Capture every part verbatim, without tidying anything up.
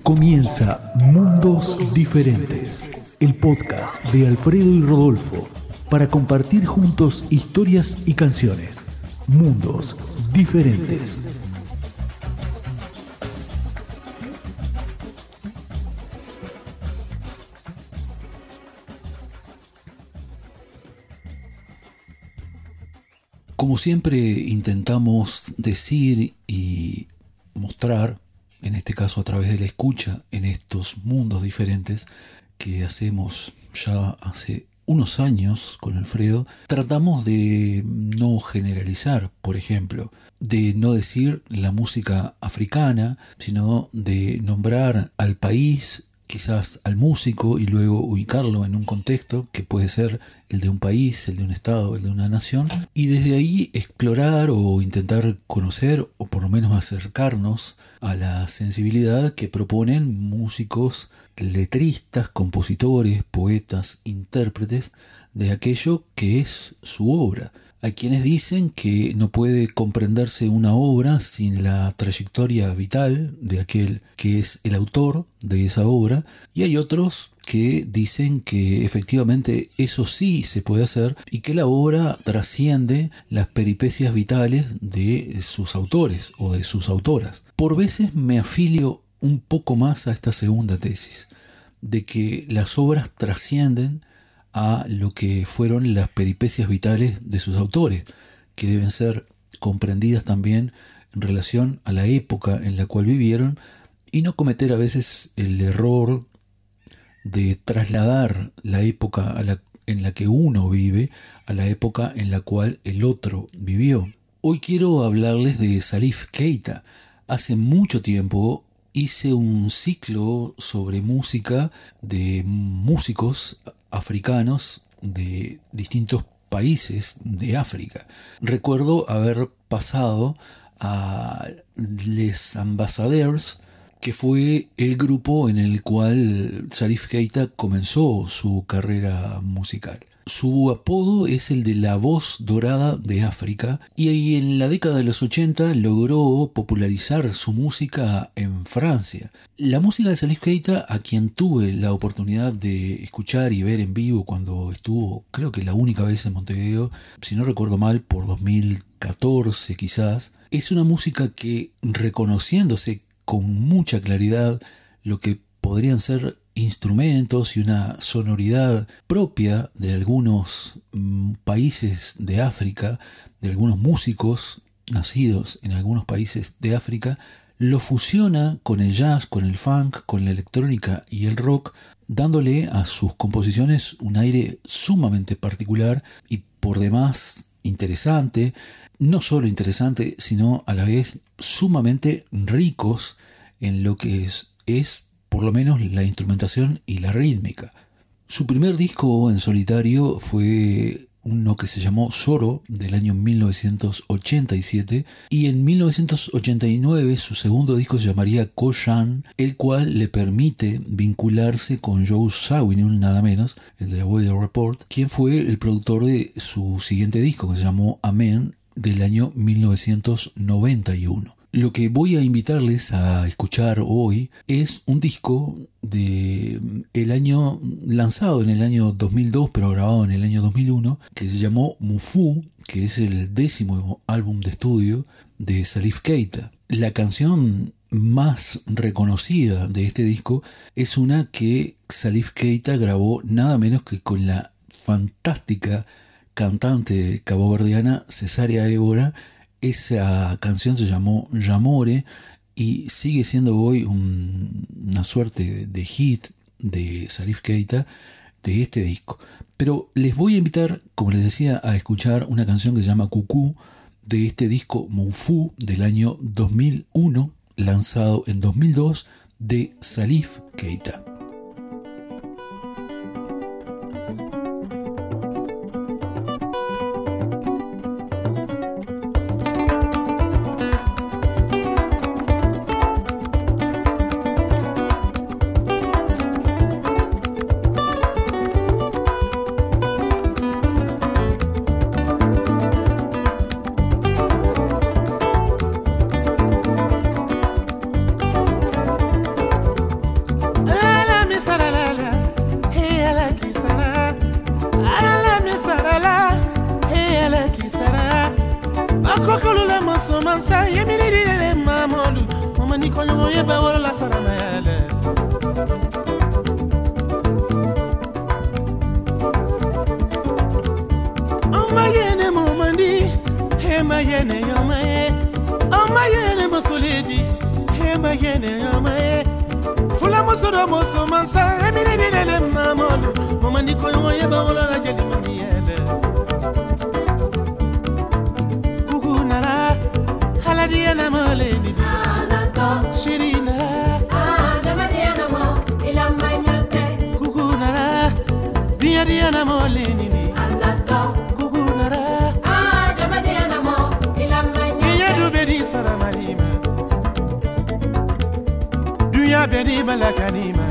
Comienza Mundos Diferentes, el podcast de Alfredo y Rodolfo, para compartir juntos historias y canciones. Mundos Diferentes. Como siempre intentamos decir y mostrar, en este caso a través de la escucha, en estos mundos diferentes que hacemos ya hace unos años con Alfredo, tratamos de no generalizar, por ejemplo, de no decir la música africana, sino de nombrar al país, quizás al músico, y luego ubicarlo en un contexto que puede ser el de un país, el de un estado, el de una nación, y desde ahí explorar o intentar conocer o por lo menos acercarnos a la sensibilidad que proponen músicos, letristas, compositores, poetas, intérpretes de aquello que es su obra. Hay quienes dicen que no puede comprenderse una obra sin la trayectoria vital de aquel que es el autor de esa obra, y hay otros que dicen que efectivamente eso sí se puede hacer y que la obra trasciende las peripecias vitales de sus autores o de sus autoras. Por veces me afilio un poco más a esta segunda tesis, de que las obras trascienden a lo que fueron las peripecias vitales de sus autores, que deben ser comprendidas también en relación a la época en la cual vivieron, y no cometer a veces el error de trasladar la época a la, en la que uno vive a la época en la cual el otro vivió. Hoy quiero hablarles de Salif Keita. Hace mucho tiempo hice un ciclo sobre música de músicos africanos de distintos países de África. Recuerdo haber pasado a Les Ambassadeurs, que fue el grupo en el cual Salif Keita comenzó su carrera musical. Su apodo es el de la voz dorada de África, y en la década de los ochenta logró popularizar su música en Francia. La música de Salif Keita, a quien tuve la oportunidad de escuchar y ver en vivo cuando estuvo, creo que la única vez en Montevideo, si no recuerdo mal, por dos mil catorce quizás, es una música que, reconociéndose con mucha claridad lo que podrían ser instrumentos y una sonoridad propia de algunos mm, países de África, de algunos músicos nacidos en algunos países de África, lo fusiona con el jazz, con el funk, con la electrónica y el rock, dándole a sus composiciones un aire sumamente particular y por demás interesante. No solo interesante, sino a la vez sumamente ricos en lo que es, es por lo menos la instrumentación y la rítmica. Su primer disco en solitario fue uno que se llamó Soro, del año mil novecientos ochenta y siete, y en mil novecientos ochenta y nueve su segundo disco se llamaría Koshan, el cual le permite vincularse con Joe Zawinul, nada menos, el de la Weather Report, quien fue el productor de su siguiente disco, que se llamó Amen, del año mil novecientos noventa y uno. Lo que voy a invitarles a escuchar hoy es un disco de el año lanzado en el año dos mil dos, pero grabado en el año dos mil uno, que se llamó Mufu, que es el décimo álbum de estudio de Salif Keita. La canción más reconocida de este disco es una que Salif Keita grabó nada menos que con la fantástica cantante caboverdiana Cesárea Évora. Esa canción se llamó Jamore y sigue siendo hoy un, una suerte de hit de Salif Keita de este disco. Pero les voy a invitar, como les decía, a escuchar una canción que se llama Cucú de este disco Mufu del año dos mil uno, lanzado en dos mil dos, de Salif Keita. Bakokolula mosomansa yemiririre mamolu mama nikonyo yeba wala la sarama yale Oma yene momandi hema yene yomae Oma yene mosoledi hema yene yomae Fula mosodo mosomansa yemiririre mamolu mama nikonyo yeba wala la jeli mami yale Diana Moleni Anato Shirina Ah Jama Diana Mo Ila Manyate Kukunara Dia Diana Moleni Anato Kukunara Ah Jama Diana Mo Ila Manyate Dia du bedi saramanima Duya bedi malakanima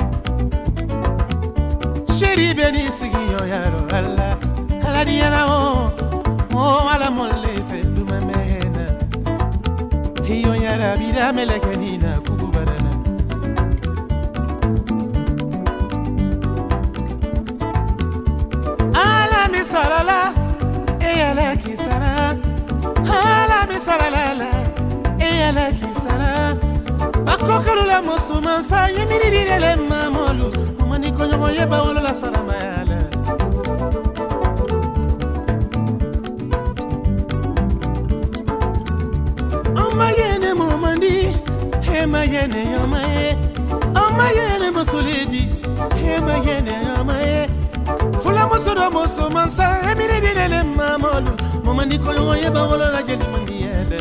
Shiri bedi sigiyo yaro Allah Ala Diana Mo Mo ala molle feddu mamena Hiyo yara bira melekanina kukubarana Ala misarala Eyala kisara Ala misarala Eyala kisara Bakokalula musumansa Yemirirele mamolu Mani konyo yeba wolo la sarama yala Oma yene momandi hema yene yomae Oma yene mosoledi hema yene yomae Fula mosodo mosomansa emirirele mamolu Momandi koyo yeba wolo la jeli mami yele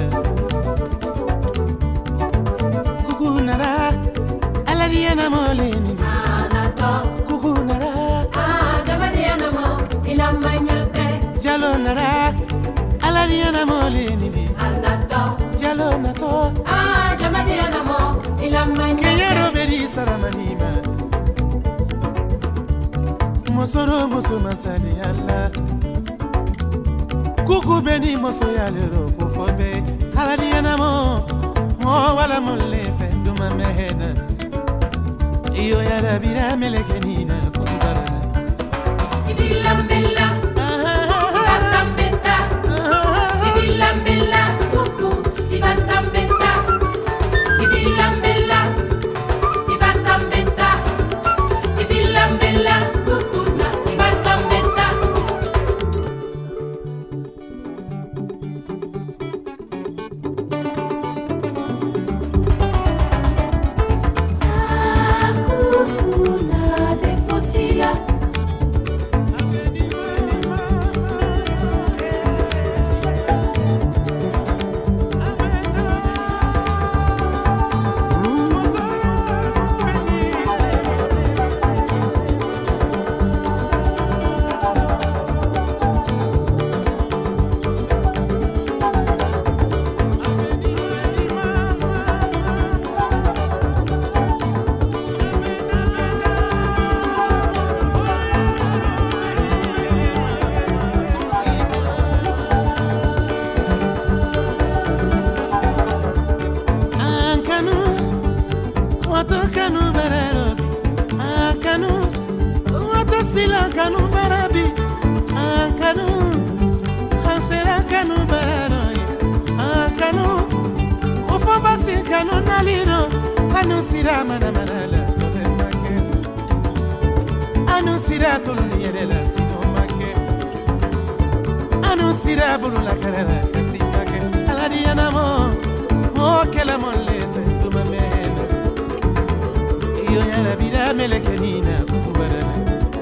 Kukunara ala diana moleni Anato Kukunara Ah jama diana mo ila manyote Jalonara ala diana moleni Anato Jalonako Ah jama diana mo ila manyote Keyero beri saramanima Mosoro moso masani Allah Kuku beni moso yalero kufobe ala diana mo Mo wala molle fendu mamehena Iyo yara bira melekenina kukubarana Ibilam bella Ibatam betta Ibilam bella Kuku Ibatam betta Ibilam bella Ibatam betta Ibilam bella Kuku na Ibatam betta Kanu barabi, akanu, hansera kanu barabi, akanu, ofabasi kanu nalino, anu sira mana mana la sofe make, anu sira tolu niye la sino make, anu sira bulu la karera kasi make, aladi anamo, mo kela molle fe duma mena, iyo yara bira melekenina kubarana.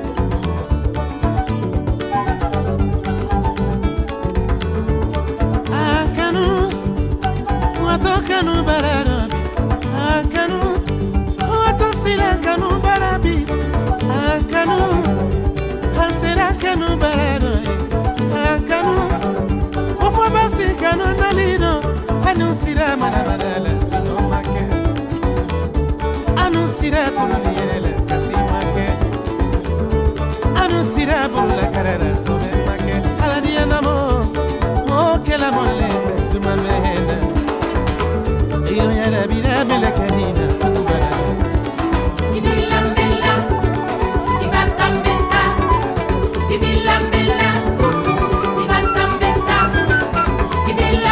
Kanu barabi, akanu, oto sila kanu barabi, akanu, hansera kanu barabi, akanu, ofo basi kanu nalino, anu sira mana mana la sino make, anu sira tulu niyele kasi make, anu sira bulu la karara sobe make, ala diana mo, mo kela molle duma mehena. Iyo yara bira melekanina kukubarana Ibilam bella Ibatam betta Ibilam bella Kuku Ibatam betta Ibilam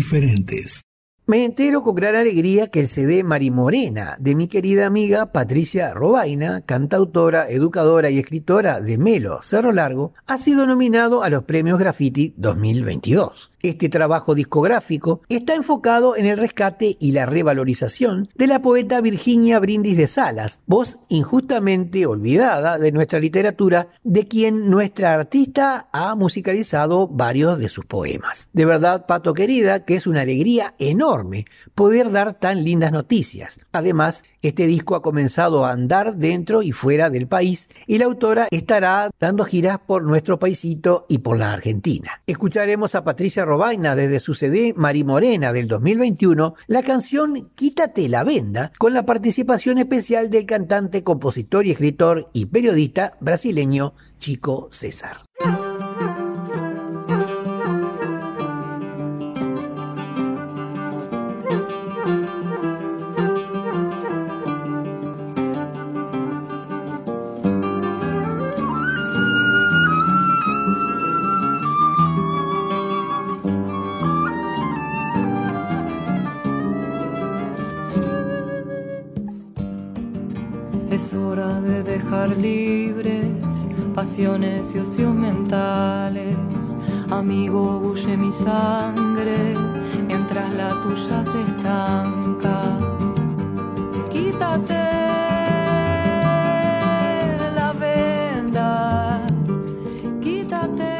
diferentes. Me entero con gran alegría que el C D Marimorena de mi querida amiga Patricia Robaina, cantautora, educadora y escritora de Melo Cerro Largo, ha sido nominado a los Premios Graffiti dos mil veintidós. Este trabajo discográfico está enfocado en el rescate y la revalorización de la poeta Virginia Brindis de Salas, voz injustamente olvidada de nuestra literatura, de quien nuestra artista ha musicalizado varios de sus poemas. De verdad, Pato querida, que es una alegría enorme poder dar tan lindas noticias. Además, este disco ha comenzado a andar dentro y fuera del país y la autora estará dando giras por nuestro paisito y por la Argentina. Escucharemos a Patricia Robaina desde su C D Marimorena del dos mil veintiuno la canción Quítate la venda, con la participación especial del cantante, compositor y escritor y periodista brasileño Chico César. Es hora de dejar libres pasiones y ocios mentales. Amigo, bulle mi sangre mientras la tuya se estanca. Quítate la venda, quítate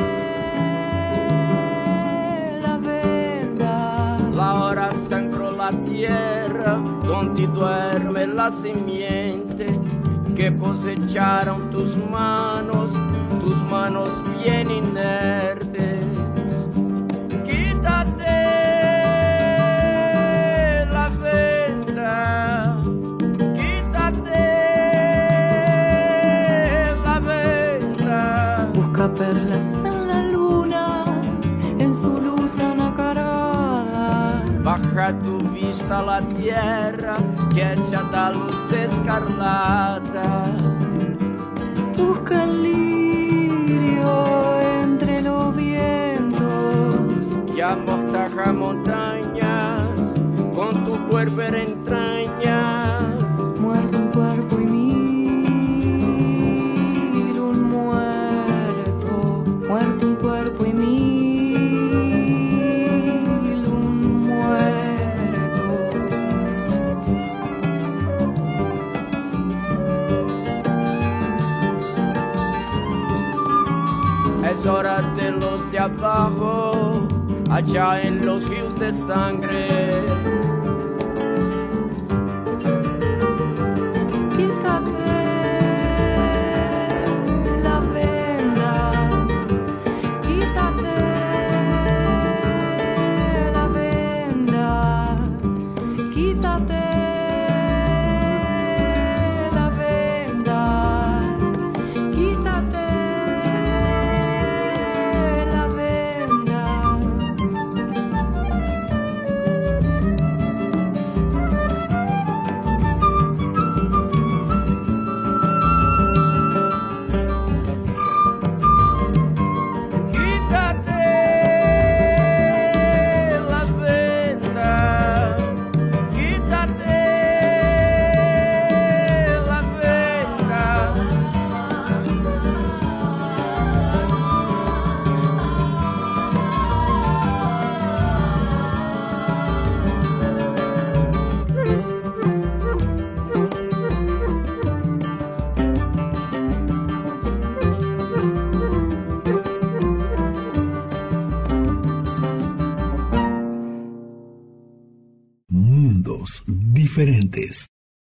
la venda. La hora centro la tierra donde duerme la simiente que cosecharon tus manos, tus manos bien inertes. Quítate la venda, quítate la venda. Busca perlas en la luna, en su luz anacarada. Baja tu vista a la tierra que echa da luz escarlata. Busca el lirio entre los vientos que amortaja montañas con tu cuerpo en entrañas. Muerto un cuerpo y mil un muerto. Muerto un cuerpo y mil. Es hora de los de abajo, allá en los ríos de sangre. Quítate la venda, quítate la venda, quítate la venda, quítate. Mundos diferentes.